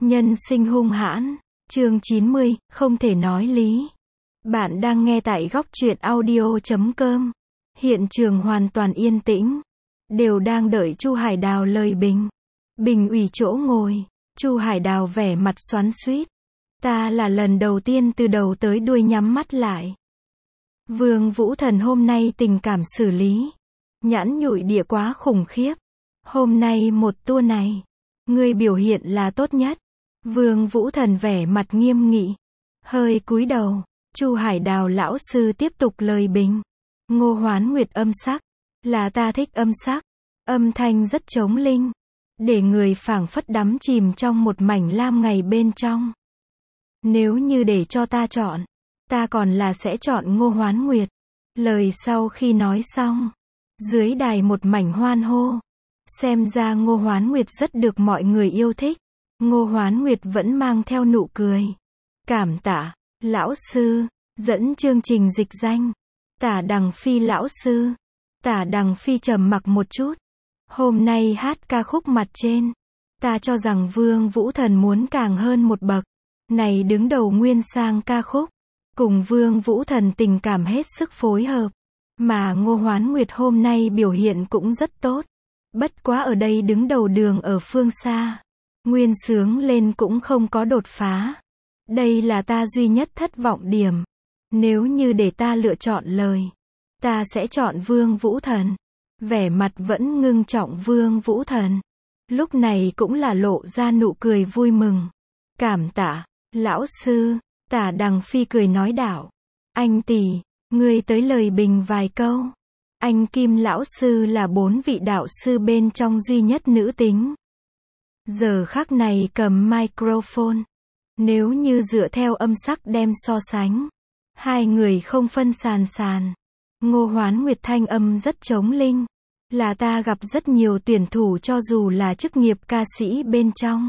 Nhân sinh hung hãn, chương 90, không thể nói lý. Bạn đang nghe tại góc truyện audio.com. Hiện trường hoàn toàn yên tĩnh. Đều đang đợi Chu Hải Đào lời bình. Bình ủy chỗ ngồi. Chu Hải Đào vẻ mặt xoắn xuýt. Ta là lần đầu tiên từ đầu tới đuôi nhắm mắt lại. Vương Vũ Thần hôm nay tình cảm xử lý. Nhãn nhụi địa quá khủng khiếp. Hôm nay một tour này. Ngươi biểu hiện là tốt nhất. Vương Vũ Thần vẻ mặt nghiêm nghị. Hơi cúi đầu. Chu Hải Đào lão sư tiếp tục lời bình. Ngô Hoán Nguyệt âm sắc. Là ta thích âm sắc. Âm thanh rất trống linh. Để người phảng phất đắm chìm trong một mảnh lam ngày bên trong. Nếu như để cho ta chọn. Ta còn là sẽ chọn Ngô Hoán Nguyệt. Lời sau khi nói xong. Dưới đài một mảnh hoan hô. Xem ra Ngô Hoán Nguyệt rất được mọi người yêu thích. Ngô Hoán Nguyệt vẫn mang theo nụ cười. Cảm tạ, lão sư, dẫn chương trình dịch danh. Tả Đằng Phi lão sư. Tả Đằng Phi trầm mặc một chút. Hôm nay hát ca khúc mặt trên. Ta cho rằng Vương Vũ Thần muốn càng hơn một bậc. Này đứng đầu nguyên sang ca khúc. Cùng Vương Vũ Thần tình cảm hết sức phối hợp. Mà Ngô Hoán Nguyệt hôm nay biểu hiện cũng rất tốt. Bất quá ở đây đứng đầu đường ở phương xa. Nguyên sướng lên cũng không có đột phá. Đây là ta duy nhất thất vọng điểm. Nếu như để ta lựa chọn lời. Ta sẽ chọn Vương Vũ Thần. Vẻ mặt vẫn ngưng trọng Vương Vũ Thần. Lúc này cũng là lộ ra nụ cười vui mừng. Cảm tạ, lão sư. Tả Đằng Phi cười nói đạo. Anh tỷ, ngươi tới lời bình vài câu. Anh Kim lão sư là 4 vị đạo sư bên trong duy nhất nữ tính. Giờ khắc này cầm microphone. Nếu như dựa theo âm sắc đem so sánh. Hai người không phân sàn sàn. Ngô Hoán Nguyệt thanh âm rất trống linh. Là ta gặp rất nhiều tuyển thủ cho dù là chức nghiệp ca sĩ bên trong.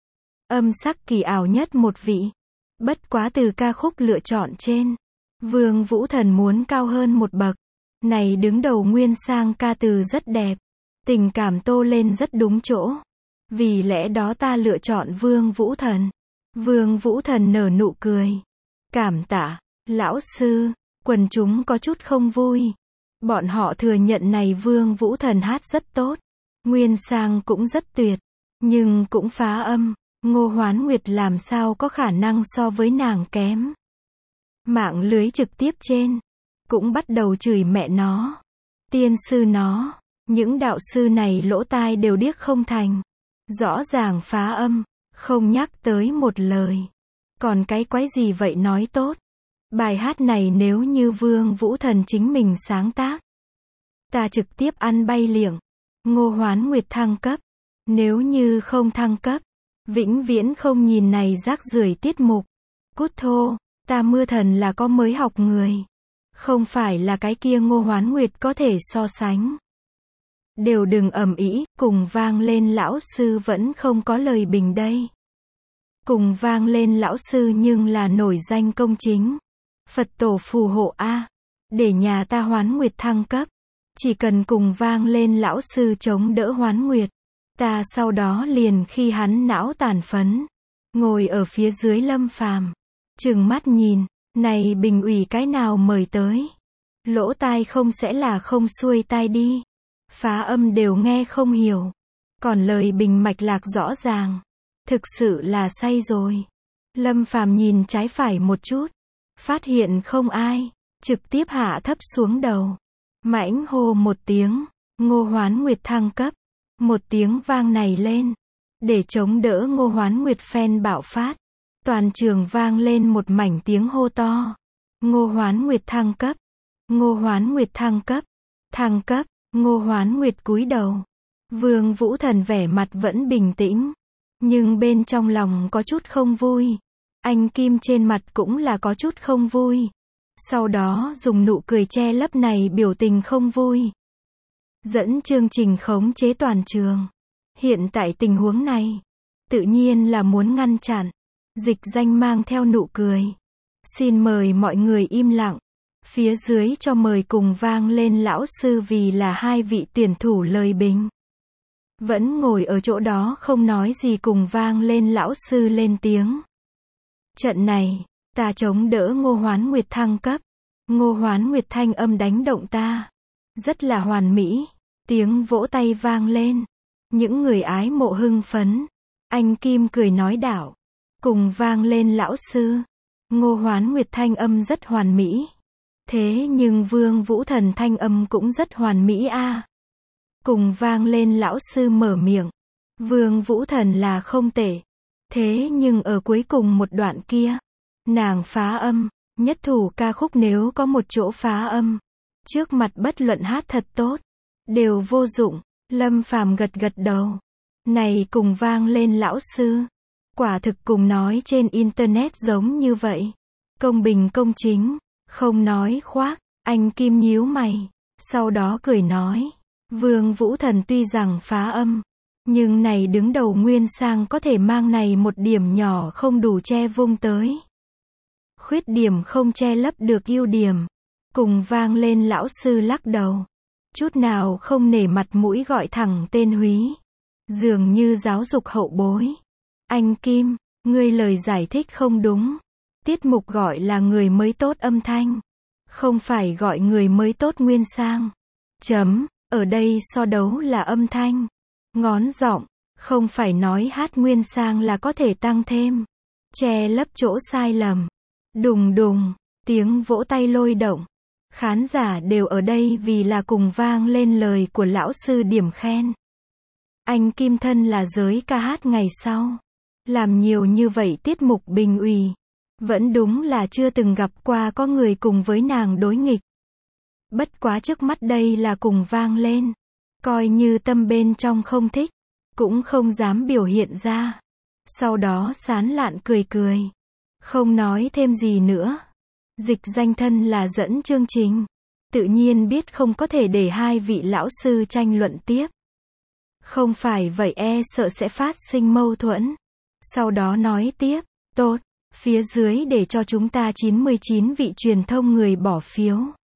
Âm sắc kỳ ảo nhất một vị. Bất quá từ ca khúc lựa chọn trên. Vương Vũ Thần muốn cao hơn một bậc. Này đứng đầu nguyên sang ca từ rất đẹp. Tình cảm tô lên rất đúng chỗ. Vì lẽ đó ta lựa chọn Vương Vũ Thần. Vương Vũ Thần nở nụ cười. Cảm tạ, lão sư. Quần chúng có chút không vui. Bọn họ thừa nhận này Vương Vũ Thần hát rất tốt. Nguyên sang cũng rất tuyệt. Nhưng cũng phá âm. Ngô Hoán Nguyệt làm sao có khả năng so với nàng kém. Mạng lưới trực tiếp trên. Cũng bắt đầu chửi mẹ nó. Tiên sư nó. Những đạo sư này lỗ tai đều điếc không thành. Rõ ràng phá âm. Không nhắc tới một lời. Còn cái quái gì vậy nói tốt. Bài hát này nếu như Vương Vũ Thần chính mình sáng tác. Ta trực tiếp ăn bay liệng. Ngô Hoán Nguyệt thăng cấp. Nếu như không thăng cấp. Vĩnh viễn không nhìn này rác rưởi tiết mục. Cút thô. Ta Mưa Thần là có mới học người. Không phải là cái kia Ngô Hoán Nguyệt có thể so sánh. Đều đừng ầm ĩ, cùng vang lên lão sư vẫn không có lời bình đây. Cùng vang lên lão sư nhưng là nổi danh công chính. Phật tổ phù hộ a. Để nhà ta Hoán Nguyệt thăng cấp. Chỉ cần cùng vang lên lão sư chống đỡ Hoán Nguyệt. Ta sau đó liền khi hắn não tàn phấn. Ngồi ở phía dưới Lâm Phàm. Trừng mắt nhìn. Này bình ủy cái nào mời tới. Lỗ tai không sẽ là không xuôi tai đi. Phá âm đều nghe không hiểu. Còn lời bình mạch lạc rõ ràng. Thực sự là say rồi. Lâm Phàm nhìn trái phải một chút. Phát hiện không ai. Trực tiếp hạ thấp xuống đầu. Mãnh hô một tiếng. Ngô Hoán Nguyệt thăng cấp. Một tiếng vang này lên. Để chống đỡ Ngô Hoán Nguyệt fan bạo phát. Toàn trường vang lên một mảnh tiếng hô to. Ngô Hoán Nguyệt thăng cấp. Ngô Hoán Nguyệt thăng cấp. Thăng cấp. Ngô Hoán Nguyệt cúi đầu. Vương Vũ Thần vẻ mặt vẫn bình tĩnh. Nhưng bên trong lòng có chút không vui. Anh Kim trên mặt cũng là có chút không vui. Sau đó dùng nụ cười che lấp này biểu tình không vui. Dẫn chương trình khống chế toàn trường. Hiện tại tình huống này. Tự nhiên là muốn ngăn chặn. Dịch danh mang theo nụ cười. Xin mời mọi người im lặng. Phía dưới cho mời cùng vang lên lão sư vì là hai vị tuyển thủ lời bình. vẫn ngồi ở chỗ đó không nói gì cùng vang lên lão sư lên tiếng. Trận này, ta chống đỡ Ngô Hoán Nguyệt thăng cấp. Ngô Hoán Nguyệt thanh âm đánh động ta. Rất là hoàn mỹ. Tiếng vỗ tay vang lên. Những người ái mộ hưng phấn. Anh Kim cười nói đạo. Cùng vang lên lão sư. Ngô Hoán Nguyệt thanh âm rất hoàn mỹ. Thế nhưng Vương Vũ Thần thanh âm cũng rất hoàn mỹ a. Cùng vang lên lão sư mở miệng. Vương Vũ Thần là không tệ. Thế nhưng ở cuối cùng một đoạn kia, nàng phá âm, nhất thủ ca khúc nếu có một chỗ phá âm, trước mặt bất luận hát thật tốt, đều vô dụng. Lâm Phàm gật gật đầu. Này cùng vang lên lão sư. Quả thực cùng nói trên internet giống như vậy. Công bình công chính, không nói khoác. Anh Kim nhíu mày, sau đó cười nói. Vương Vũ Thần tuy rằng phá âm, nhưng này đứng đầu nguyên sang có thể mang này một điểm nhỏ không đủ che vung tới. Khuyết điểm không che lấp được ưu điểm. Cùng vang lên lão sư lắc đầu. Chút nào không nể mặt mũi gọi thẳng tên húy. Dường như giáo dục hậu bối. Anh Kim, ngươi lời giải thích không đúng. Tiết mục gọi là người mới tốt âm thanh. Không phải gọi người mới tốt nguyên sang. Ở đây so đấu là âm thanh. Ngón giọng, không phải nói hát nguyên sang là có thể tăng thêm. Che lấp chỗ sai lầm. Đùng đùng, tiếng vỗ tay lôi động. Khán giả đều ở đây vì là cùng vang lên lời của lão sư điểm khen. Anh Kim thân là giới ca hát ngày sau. Làm nhiều như vậy tiết mục bình ủy. Vẫn đúng là chưa từng gặp qua có người cùng với nàng đối nghịch. Bất quá trước mắt đây là cùng vang lên. Coi như tâm bên trong không thích, cũng không dám biểu hiện ra. Sau đó sán lạn cười cười. Không nói thêm gì nữa. Dịch danh thân là dẫn chương trình. Tự nhiên biết không có thể để hai vị lão sư tranh luận tiếp. Không phải vậy e sợ sẽ phát sinh mâu thuẫn. Sau đó nói tiếp, tốt, phía dưới để cho chúng ta 99 vị truyền thông người bỏ phiếu.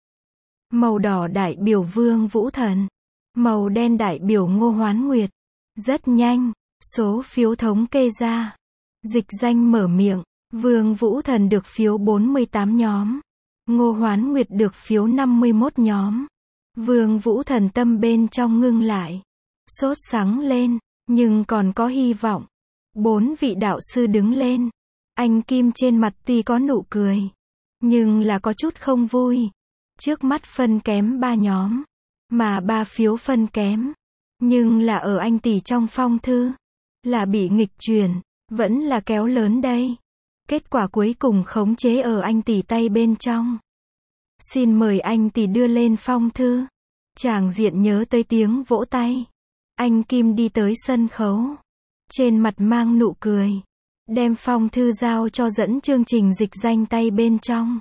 Màu đỏ đại biểu Vương Vũ Thần. Màu đen đại biểu Ngô Hoán Nguyệt. Rất nhanh, số phiếu thống kê ra. Dịch danh mở miệng. Vương Vũ Thần được phiếu 48 nhóm. Ngô Hoán Nguyệt được phiếu 51 nhóm. Vương Vũ Thần tâm bên trong ngưng lại. Sốt sắng lên, nhưng còn có hy vọng. 4 vị đạo sư đứng lên. Anh Kim trên mặt tuy có nụ cười, nhưng là có chút không vui. Trước mắt phân kém 3 nhóm, mà 3 phiếu phân kém. Nhưng là ở anh tỷ trong phong thư. Là bị nghịch chuyển, vẫn là kéo lớn đây. Kết quả cuối cùng khống chế ở anh tỷ tay bên trong. Xin mời anh tỷ đưa lên phong thư. Tràng diện nhớ tới tiếng vỗ tay. Anh Kim đi tới sân khấu. Trên mặt mang nụ cười. Đem phong thư giao cho dẫn chương trình dịch danh tay bên trong.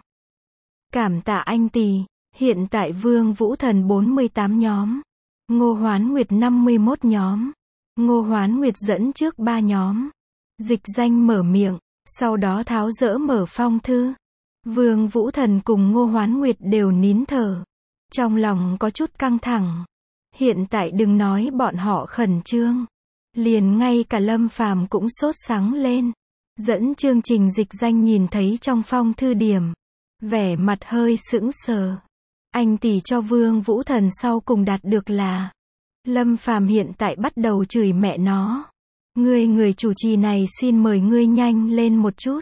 Cảm tạ anh tỷ. Hiện tại Vương Vũ Thần 48 nhóm. Ngô Hoán Nguyệt 51 nhóm. Ngô Hoán Nguyệt dẫn trước 3 nhóm. Dịch danh mở miệng. Sau đó tháo dỡ mở phong thư. Vương Vũ Thần cùng Ngô Hoán Nguyệt đều nín thở. Trong lòng có chút căng thẳng. Hiện tại đừng nói bọn họ khẩn trương. Liền ngay cả Lâm Phàm cũng sốt sắng lên. Dẫn chương trình dịch danh nhìn thấy trong phong thư điểm. Vẻ mặt hơi sững sờ. Anh tỷ cho Vương Vũ Thần sau cùng đạt được là. Lâm Phàm hiện tại bắt đầu chửi mẹ nó. Người chủ trì này xin mời ngươi nhanh lên một chút.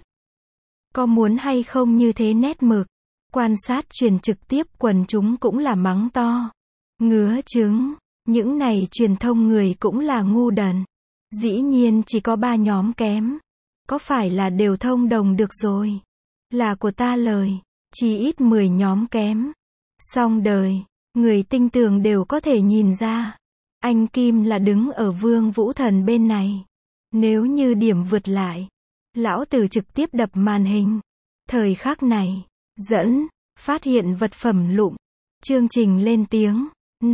Có muốn hay không như thế nét mực. Quan sát truyền trực tiếp quần chúng cũng là mắng to. Ngứa trứng. Những này truyền thông người cũng là ngu đần. Dĩ nhiên chỉ có 3 nhóm kém. Có phải là đều thông đồng được rồi. Là của ta lời. Chỉ ít 10 nhóm kém. Xong đời. Người tinh tường đều có thể nhìn ra. Anh Kim là đứng ở Vương Vũ Thần bên này. Nếu như điểm vượt lại. Lão tử trực tiếp đập màn hình. Thời khắc này. Dẫn. Phát hiện vật phẩm lụm. Chương trình lên tiếng.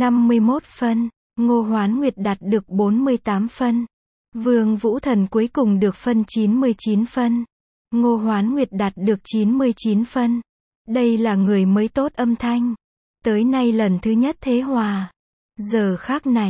51 phân. Ngô Hoán Nguyệt đạt được 48 phân. Vương Vũ Thần cuối cùng được phân 99 phân. Ngô Hoán Nguyệt đạt được 99 phân. Đây là người mới tốt âm thanh. Tới nay lần thứ nhất thế hòa. Giờ khác này,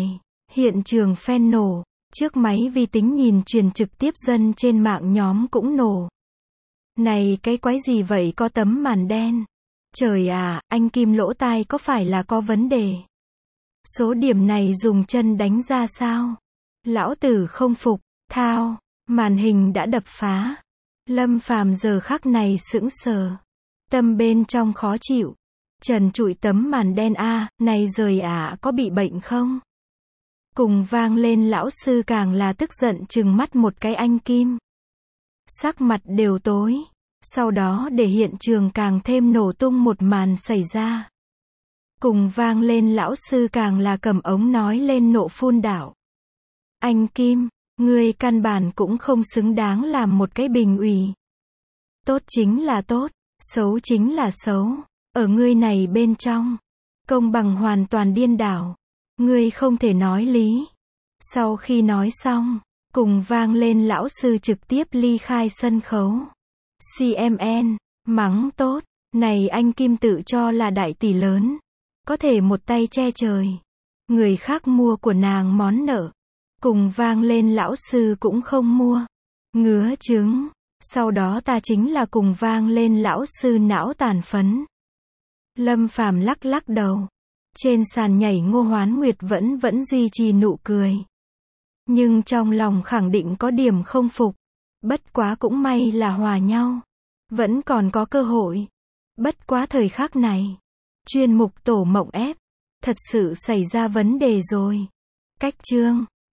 Hiện trường fan nổ, trước máy vi tính nhìn truyền trực tiếp dân trên mạng nhóm cũng nổ. Này cái quái gì vậy, có tấm màn đen. Trời à, anh Kim lỗ tai có phải là có vấn đề? Số điểm này dùng chân đánh ra sao? Lão tử không phục, thao, màn hình đã đập phá. Lâm Phàm giờ khắc này sững sờ. Tâm bên trong khó chịu. Trần trụi tấm màn đen a, này rời có bị bệnh không? Cùng vang lên lão sư càng là tức giận trừng mắt một cái anh Kim. Sắc mặt đều tối. Sau đó để hiện trường càng thêm nổ tung một màn xảy ra. Cùng vang lên lão sư càng là cầm ống nói lên nộ phun đảo. Anh Kim, ngươi căn bản cũng không xứng đáng làm một cái bình ủy. Tốt chính là tốt, xấu chính là xấu. Ở ngươi này bên trong, công bằng hoàn toàn điên đảo. Ngươi không thể nói lý. Sau khi nói xong, cùng vang lên lão sư trực tiếp ly khai sân khấu. CMN, mắng tốt, này anh Kim tự cho là đại tỷ lớn. Có thể một tay che trời. Người khác mua của nàng món nợ. Cùng vang lên lão sư cũng không mua. Ngứa trứng. Sau đó ta chính là cùng vang lên lão sư não tàn phấn. Lâm Phàm lắc lắc đầu. Trên sàn nhảy Ngô Hoán Nguyệt vẫn duy trì nụ cười. Nhưng trong lòng khẳng định có điểm không phục. Bất quá cũng may là hòa nhau. Vẫn còn có cơ hội. Bất quá thời khắc này. Chuyên mục Tổ Mộng Ép. Thật sự xảy ra vấn đề rồi. Cách chương.